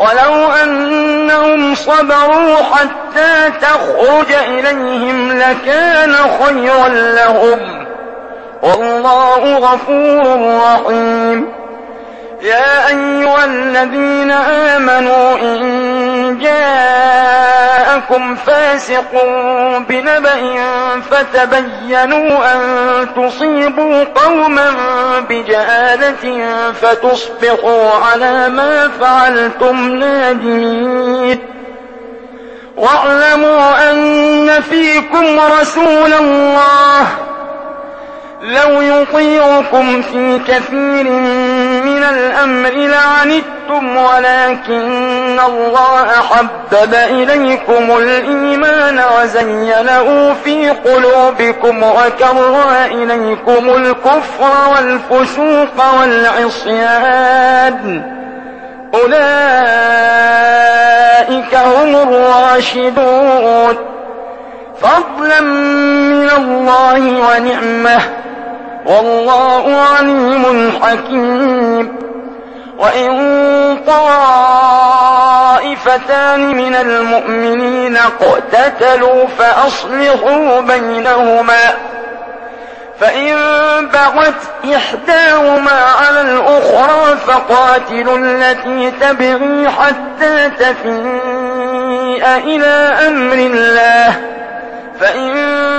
ولو أنهم صبروا حتى تخرج إليهم لكان خيرا لهم، والله غفور رحيم. يا أيها الذين آمنوا إن جاءكم فاسق بنبأ فتبينوا أن تصيبوا قوما بجهالة فتصبحوا على ما فعلتم نادمين. واعلموا أن فيكم رسول الله لو يطيعكم في كثير من الأمر لعنتم، ولكن الله حبب إليكم الإيمان وزينه في قلوبكم وكره إليكم الكفر والفسوق والعصيان، أولئك هم الراشدون، فضلا من الله ونعمه، والله عليم حكيم. وإن طائفتان من المؤمنين اقتتلوا فأصلحوا بينهما، فإن بغت إحداهما على الأخرى فقاتلوا التي تبغي حتى تفيء إلى أمر الله، فإن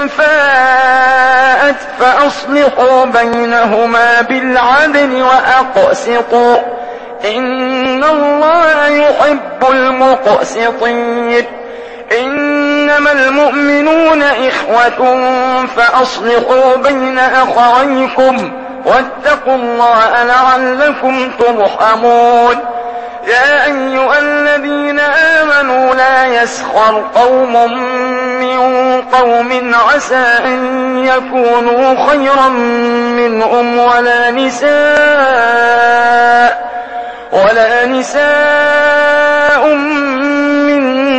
فاءت فأصلحوا بينهما بالعدل وأقسطوا، إن الله يحب المقسطين. إنما المؤمنون إخوة فأصلحوا بين أخويكم واتقوا الله لعلكم ترحمون. يا أيها الذين آمنوا لا يسخر قوم من قوم عسى أن يكونوا خيرا منهم ولا نساء من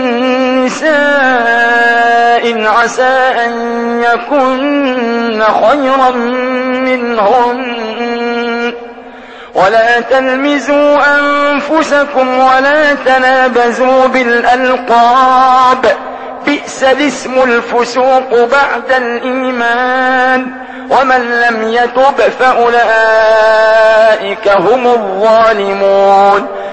نساء عسى أن يكن خيرا منهن، ولا تلمزوا أنفسكم ولا تنابزوا بالألقاب، بئس الاسم الفسوق بعد الإيمان، ومن لم يتب فأولئك هم الظالمون.